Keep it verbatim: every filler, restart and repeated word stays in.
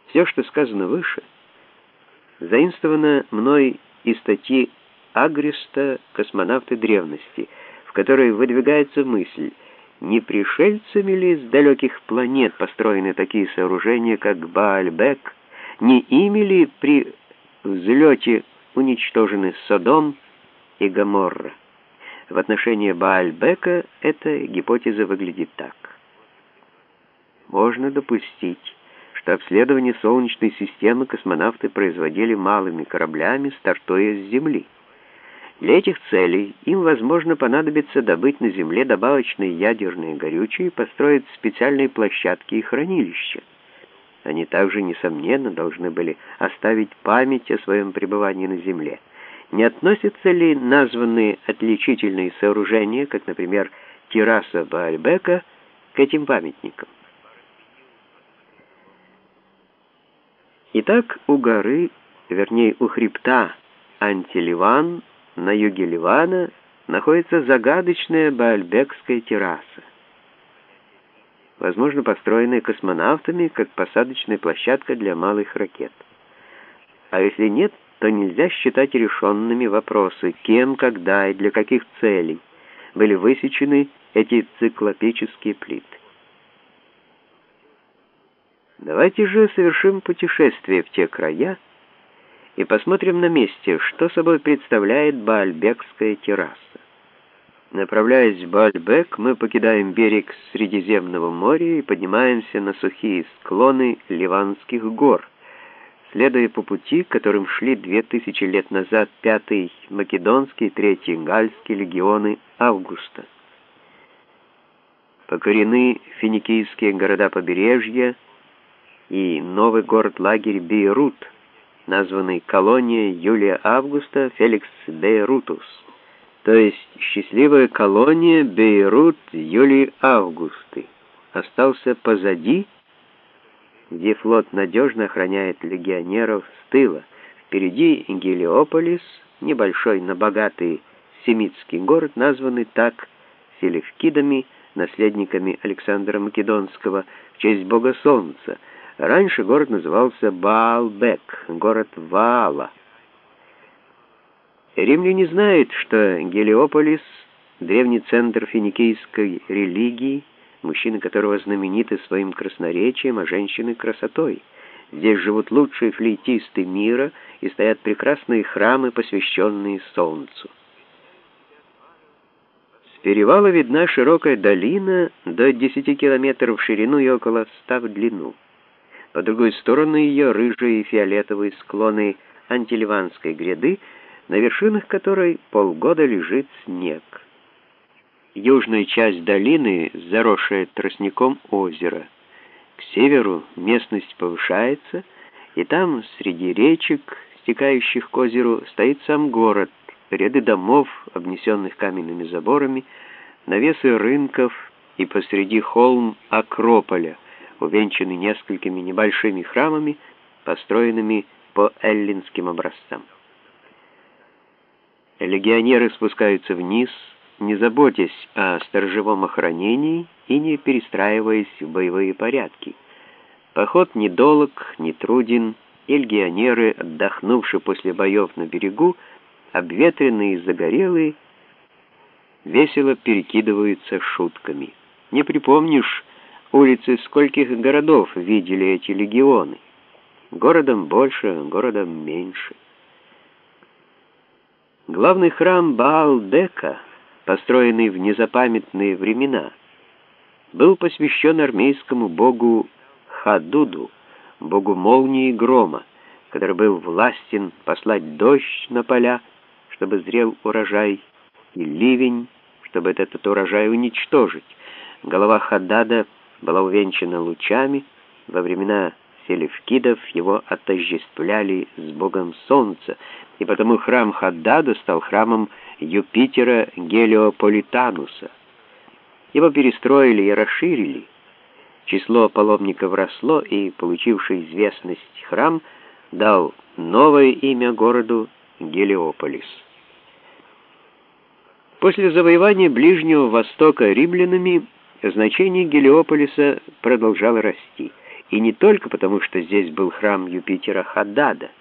Все, что сказано выше, заимствовано мной из статьи Агриста «Космонавты древности», в которой выдвигается мысль, не пришельцами ли с далеких планет построены такие сооружения, как Бааль-Бек, не ими ли при взлете уничтожены Содом и Гоморра. В отношении Бааль-Бека эта гипотеза выглядит так. Можно допустить, что обследование Солнечной системы космонавты производили малыми кораблями, стартуя с Земли. Для этих целей им, возможно, понадобится добыть на Земле добавочные ядерные горючие и построить специальные площадки и хранилища. Они также, несомненно, должны были оставить память о своем пребывании на Земле. Не относятся ли названные отличительные сооружения, как, например, терраса Бааль-Бека, к этим памятникам? Итак, у горы, вернее, у хребта Антиливан, на юге Ливана, находится загадочная Бааль-Бекская терраса, возможно, построенная космонавтами как посадочная площадка для малых ракет. А если нет, то нельзя считать решенными вопросы, кем, когда и для каких целей были высечены эти циклопические плиты. Давайте же совершим путешествие в те края и посмотрим на месте, что собой представляет Бааль-Бекская терраса. Направляясь в Бааль-Бек, мы покидаем берег Средиземного моря и поднимаемся на сухие склоны Ливанских гор, следуя по пути, которым шли две тысячи лет назад пятый Македонский и третий Гальский легионы Августа. Покорены финикийские города побережья и новый город-лагерь Бейрут, названный колония Юлия Августа Феликс Бейрутус, то есть счастливая колония Бейрут Юлии Августы, остался позади, где флот надежно охраняет легионеров с тыла. Впереди Гелиополис, небольшой, но богатый семитский город, названный так селевкидами, наследниками Александра Македонского, в честь бога солнца. Раньше город назывался Баал-Бек, город Ваала. Римляне знают, что Гелиополис — древний центр финикийской религии, мужчины которого знамениты своим красноречием, а женщины — красотой. Здесь живут лучшие флейтисты мира и стоят прекрасные храмы, посвященные солнцу. С перевала видна широкая долина до десяти километров в ширину и около ста в длину. По другой сторону ее рыжие и фиолетовые склоны Антиливанской гряды, на вершинах которой полгода лежит снег. Южная часть долины, заросшая тростником озера. К северу местность повышается, и там, среди речек, стекающих к озеру, стоит сам город, ряды домов, обнесенных каменными заборами, навесы рынков и посреди холм Акрополя, увенчанный несколькими небольшими храмами, построенными по эллинским образцам. Легионеры спускаются вниз, не заботясь о сторожевом охранении и не перестраиваясь в боевые порядки. Поход недолг, не труден, и легионеры, отдохнувшие после боев на берегу, обветренные и загорелые, весело перекидываются шутками. Не припомнишь, улицы скольких городов видели эти легионы. Городом больше, городом меньше. Главный храм Баал-Бека, построенный в незапамятные времена, был посвящен армейскому богу Хадуду, богу молнии и грома, который был властен послать дождь на поля, чтобы зрел урожай, и ливень, чтобы этот урожай уничтожить. Голова Хаддада была увенчана лучами. Во времена селевкидов его отождествляли с богом солнца, и потому храм Хаддада стал храмом Юпитера Гелиополитануса. Его перестроили и расширили. Число паломников росло, и получивший известность храм дал новое имя городу Гелиополис. После завоевания Ближнего Востока римлянами значение Гелиополиса продолжало расти, И не только потому, что здесь был храм Юпитера Хаддада.